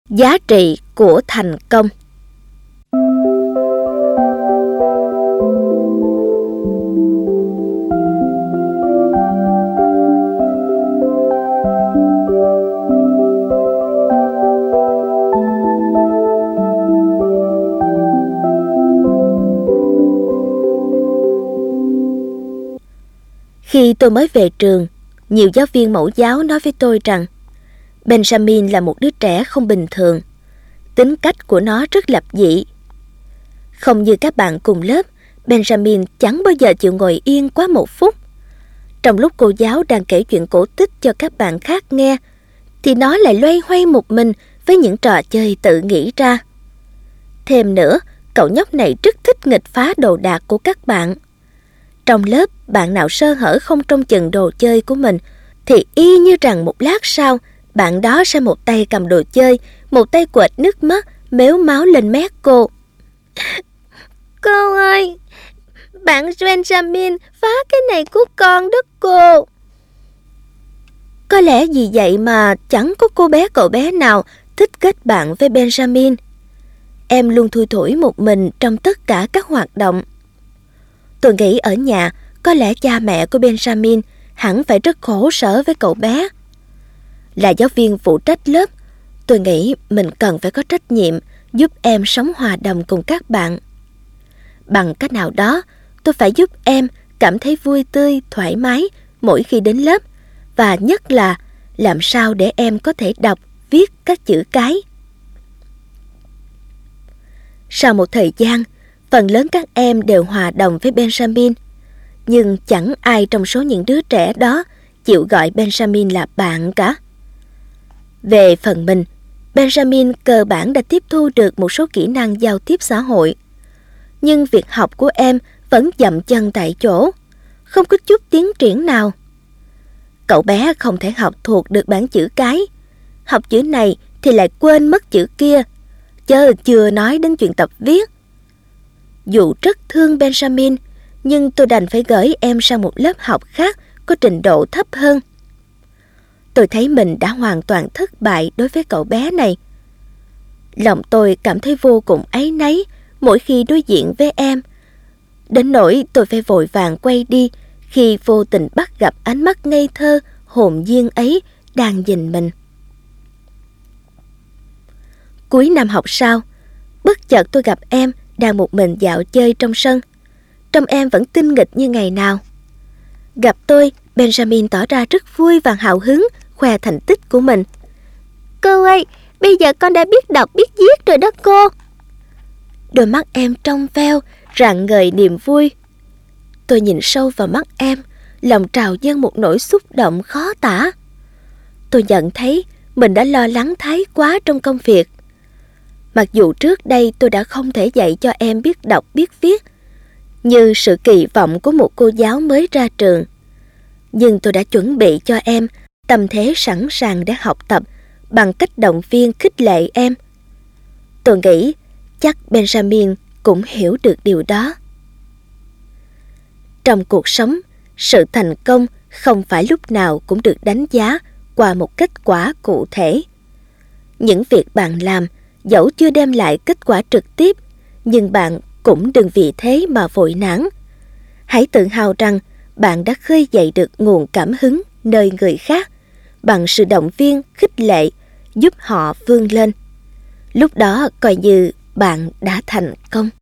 Giá trị của thành công. Khi tôi mới về trường, nhiều giáo viên mẫu giáo nói với tôi rằng Benjamin là một đứa trẻ không bình thường. Tính cách của nó rất lập dị. Không như các bạn cùng lớp, Benjamin chẳng bao giờ chịu ngồi yên quá một phút. Trong lúc cô giáo đang kể chuyện cổ tích cho các bạn khác nghe, thì nó lại loay hoay một mình với những trò chơi tự nghĩ ra. Thêm nữa, cậu nhóc này rất thích nghịch phá đồ đạc của các bạn. Trong lớp, bạn nào sơ hở không trông chừng đồ chơi của mình, thì y như rằng một lát sau, bạn đó sẽ một tay cầm đồ chơi, một tay quệt nước mắt, mếu máo lên mét cô. Cô ơi, bạn Benjamin phá cái này của con đó cô. Có lẽ vì vậy mà chẳng có cậu bé nào thích kết bạn với Benjamin. Em luôn thui thủi một mình trong tất cả các hoạt động. Tôi nghĩ ở nhà, có lẽ cha mẹ của Benjamin hẳn phải rất khổ sở với cậu bé. Là giáo viên phụ trách lớp, tôi nghĩ mình cần phải có trách nhiệm giúp em sống hòa đồng cùng các bạn. Bằng cách nào đó, tôi phải giúp em cảm thấy vui tươi, thoải mái mỗi khi đến lớp, và nhất là làm sao để em có thể đọc, viết các chữ cái. Sau một thời gian, phần lớn các em đều hòa đồng với Benjamin, nhưng chẳng ai trong số những đứa trẻ đó chịu gọi Benjamin là bạn cả. Về phần mình, Benjamin cơ bản đã tiếp thu được một số kỹ năng giao tiếp xã hội. Nhưng việc học của em vẫn dậm chân tại chỗ, không có chút tiến triển nào. Cậu bé không thể học thuộc được bảng chữ cái, học chữ này thì lại quên mất chữ kia, chớ chưa nói đến chuyện tập viết. Dù rất thương Benjamin, nhưng tôi đành phải gửi em sang một lớp học khác có trình độ thấp hơn. Tôi thấy mình đã hoàn toàn thất bại đối với cậu bé này. Lòng tôi cảm thấy vô cùng áy náy mỗi khi đối diện với em, đến nỗi tôi phải vội vàng quay đi khi vô tình bắt gặp ánh mắt ngây thơ, hồn nhiên ấy đang nhìn mình. Cuối năm học sau, bất chợt tôi gặp em đang một mình dạo chơi trong sân. Trông em vẫn tinh nghịch như ngày nào. Gặp tôi, Benjamin tỏ ra rất vui và hào hứng, khoe thành tích của mình. Cô ơi, bây giờ con đã biết đọc biết viết rồi đó cô. Đôi mắt em trong veo, rạng ngời niềm vui. Tôi nhìn sâu vào mắt em, lòng trào dâng một nỗi xúc động khó tả. Tôi nhận thấy mình đã lo lắng thái quá trong công việc. Mặc dù trước đây tôi đã không thể dạy cho em biết đọc biết viết, như sự kỳ vọng của một cô giáo mới ra trường, nhưng tôi đã chuẩn bị cho em tâm thế sẵn sàng để học tập bằng cách động viên khích lệ em. Tôi nghĩ chắc Benjamin cũng hiểu được điều đó. Trong cuộc sống, sự thành công không phải lúc nào cũng được đánh giá qua một kết quả cụ thể. Những việc bạn làm dẫu chưa đem lại kết quả trực tiếp, nhưng bạn cũng đừng vì thế mà vội nản. Hãy tự hào rằng bạn đã khơi dậy được nguồn cảm hứng nơi người khác bằng sự động viên, khích lệ, giúp họ vươn lên. Lúc đó coi như bạn đã thành công.